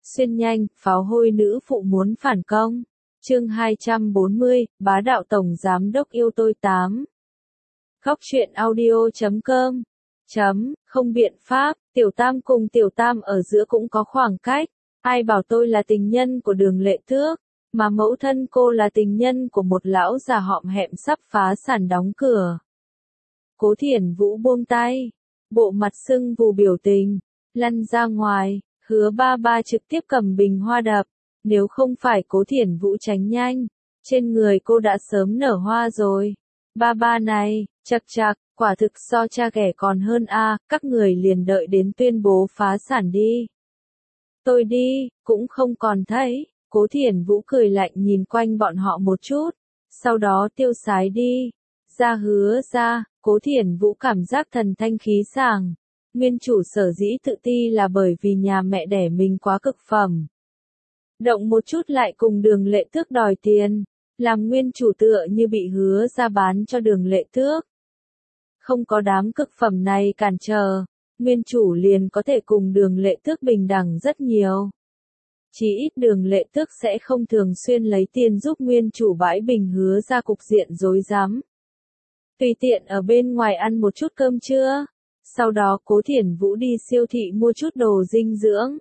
Xuyên nhanh, pháo hôi nữ phụ muốn phản công. Chương 240, bá đạo tổng giám đốc yêu tôi 8. Góc truyện audio.com. Không biện pháp, Tiểu Tam cùng Tiểu Tam ở giữa cũng có khoảng cách. Ai bảo tôi là tình nhân của Đường Lệ Tước, mà mẫu thân cô là tình nhân của một lão già họm hẹm sắp phá sản đóng cửa. Cố Thiển Vũ buông tay, bộ mặt sưng vù biểu tình, lăn ra ngoài. Hứa ba ba trực tiếp cầm bình hoa đập, nếu không phải Cố Thiển Vũ tránh nhanh, trên người cô đã sớm nở hoa rồi. Ba ba này, chậc chậc, quả thực so cha ghẻ còn hơn a, các người liền đợi đến tuyên bố phá sản đi. Tôi đi, cũng không còn thấy. Cố Thiển Vũ cười lạnh nhìn quanh bọn họ một chút, sau đó tiêu sái đi. Ra Hứa ra, Cố Thiển Vũ cảm giác thần thanh khí sảng. Nguyên chủ sở dĩ tự ti là bởi vì nhà mẹ đẻ mình quá cực phẩm. Động một chút lại cùng Đường Lệ Tước đòi tiền, làm nguyên chủ tựa như bị Hứa ra bán cho Đường Lệ Tước. Không có đám cực phẩm này cản trở, nguyên chủ liền có thể cùng Đường Lệ Tước bình đẳng rất nhiều. Chỉ ít Đường Lệ Tước sẽ không thường xuyên lấy tiền giúp nguyên chủ bãi bình Hứa ra cục diện rối rắm. Tùy tiện ở bên ngoài ăn một chút cơm trưa. Sau đó Cố Thiển Vũ đi siêu thị mua chút đồ dinh dưỡng.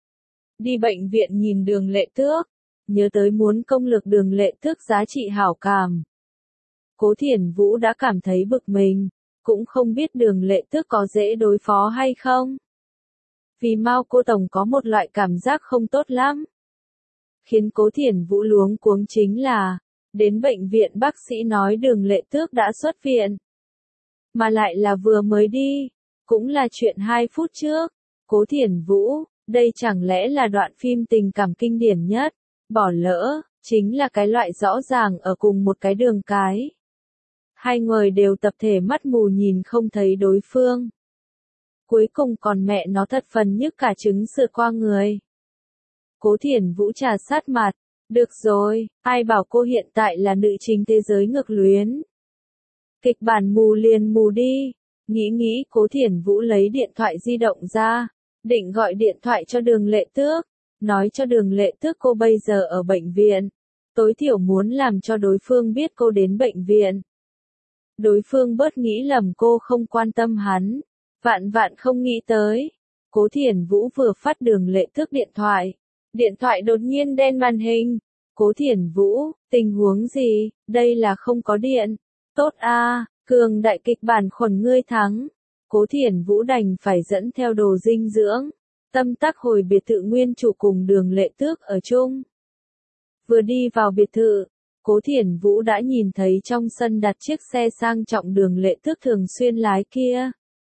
Đi bệnh viện nhìn Đường Lệ Tước, nhớ tới muốn công lược Đường Lệ Tước giá trị hảo cảm. Cố Thiển Vũ đã cảm thấy bực mình, cũng không biết Đường Lệ Tước có dễ đối phó hay không. Vì Mao cô tổng có một loại cảm giác không tốt lắm. Khiến Cố Thiển Vũ luống cuống chính là, đến bệnh viện bác sĩ nói Đường Lệ Tước đã xuất viện. Mà lại là vừa mới đi, cũng là chuyện 2 phút trước. Cố Thiển Vũ, đây chẳng lẽ là đoạn phim tình cảm kinh điển nhất, bỏ lỡ, chính là cái loại rõ ràng ở cùng một cái đường cái. Hai người đều tập thể mắt mù nhìn không thấy đối phương. Cuối cùng còn mẹ nó thật phần nhức cả trứng sữa qua người. Cố Thiển Vũ trà sát mặt, được rồi, ai bảo cô hiện tại là nữ chính thế giới ngược luyến. Kịch bản mù liền mù đi. Nghĩ Cố Thiển Vũ lấy điện thoại di động ra, định gọi điện thoại cho Đường Lệ Tước, nói cho Đường Lệ Tước cô bây giờ ở bệnh viện, tối thiểu muốn làm cho đối phương biết cô đến bệnh viện. Đối phương bớt nghĩ lầm cô không quan tâm hắn, vạn không nghĩ tới. Cố Thiển Vũ vừa phát Đường Lệ Tước điện thoại đột nhiên đen màn hình. Cố Thiển Vũ, tình huống gì, đây là không có điện. Tốt a, cường đại kịch bản khuẩn ngươi thắng. Cố Thiển Vũ đành phải dẫn theo đồ dinh dưỡng, tâm tắc hồi biệt thự nguyên chủ cùng Đường Lệ Tước ở chung. Vừa đi vào biệt thự, Cố Thiển Vũ đã nhìn thấy trong sân đặt chiếc xe sang trọng Đường Lệ Tước thường xuyên lái kia.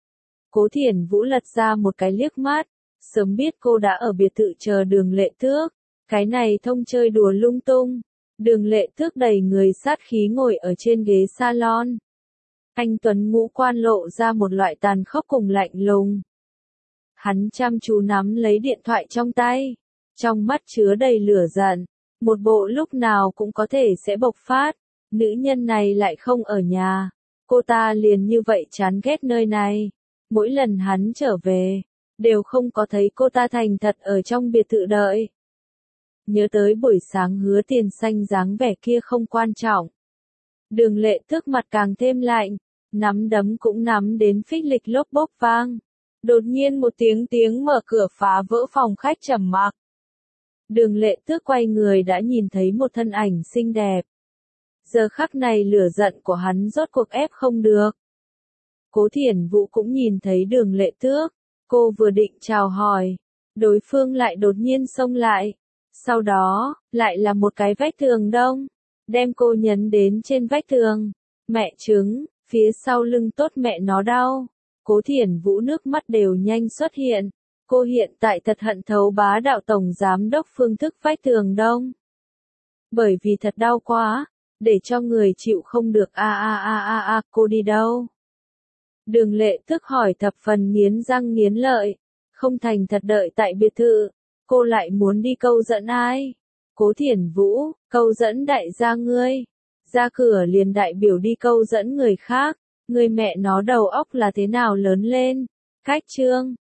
Cố Thiển Vũ lật ra một cái liếc mắt, sớm biết cô đã ở biệt thự chờ Đường Lệ Tước, cái này thông chơi đùa lung tung. Đường Lệ Tước đầy người sát khí ngồi ở trên ghế salon. Anh tuấn ngũ quan lộ ra một loại tàn khốc cùng lạnh lùng. Hắn chăm chú nắm lấy điện thoại trong tay, trong mắt chứa đầy lửa giận, một bộ lúc nào cũng có thể sẽ bộc phát. Nữ nhân này lại không ở nhà, cô ta liền như vậy chán ghét nơi này. Mỗi lần hắn trở về, đều không có thấy cô ta thành thật ở trong biệt thự đợi. Nhớ tới buổi sáng Hứa Tiền Xanh dáng vẻ kia không quan trọng. Đường Lệ Tước mặt càng thêm lạnh, nắm đấm cũng nắm đến phích lịch lốp bốp vang. Đột nhiên một tiếng mở cửa phá vỡ phòng khách trầm mặc. Đường Lệ Tước quay người đã nhìn thấy một thân ảnh xinh đẹp. Giờ khắc này lửa giận của hắn rốt cuộc ép không được. Cố Thiển Vũ cũng nhìn thấy Đường Lệ Tước, cô vừa định chào hỏi, đối phương lại đột nhiên xông lại. Sau đó, lại là một cái vách tường đông, đem cô nhấn đến trên vách tường. Mẹ chứng, phía sau lưng tốt mẹ nó đau. Cố Thiển Vũ nước mắt đều nhanh xuất hiện. Cô hiện tại thật hận thấu bá đạo tổng giám đốc phương thức vách tường đông. Bởi vì thật đau quá, để cho người chịu không được cô đi đâu? Đường Lệ Tước hỏi thập phần nghiến răng nghiến lợi, không thành thật đợi tại biệt thự. Cô lại muốn đi câu dẫn ai? Cố Thiển Vũ, câu dẫn đại gia ngươi. Ra cửa liền đại biểu đi câu dẫn người khác. Người mẹ nó đầu óc là thế nào lớn lên? Cách chương.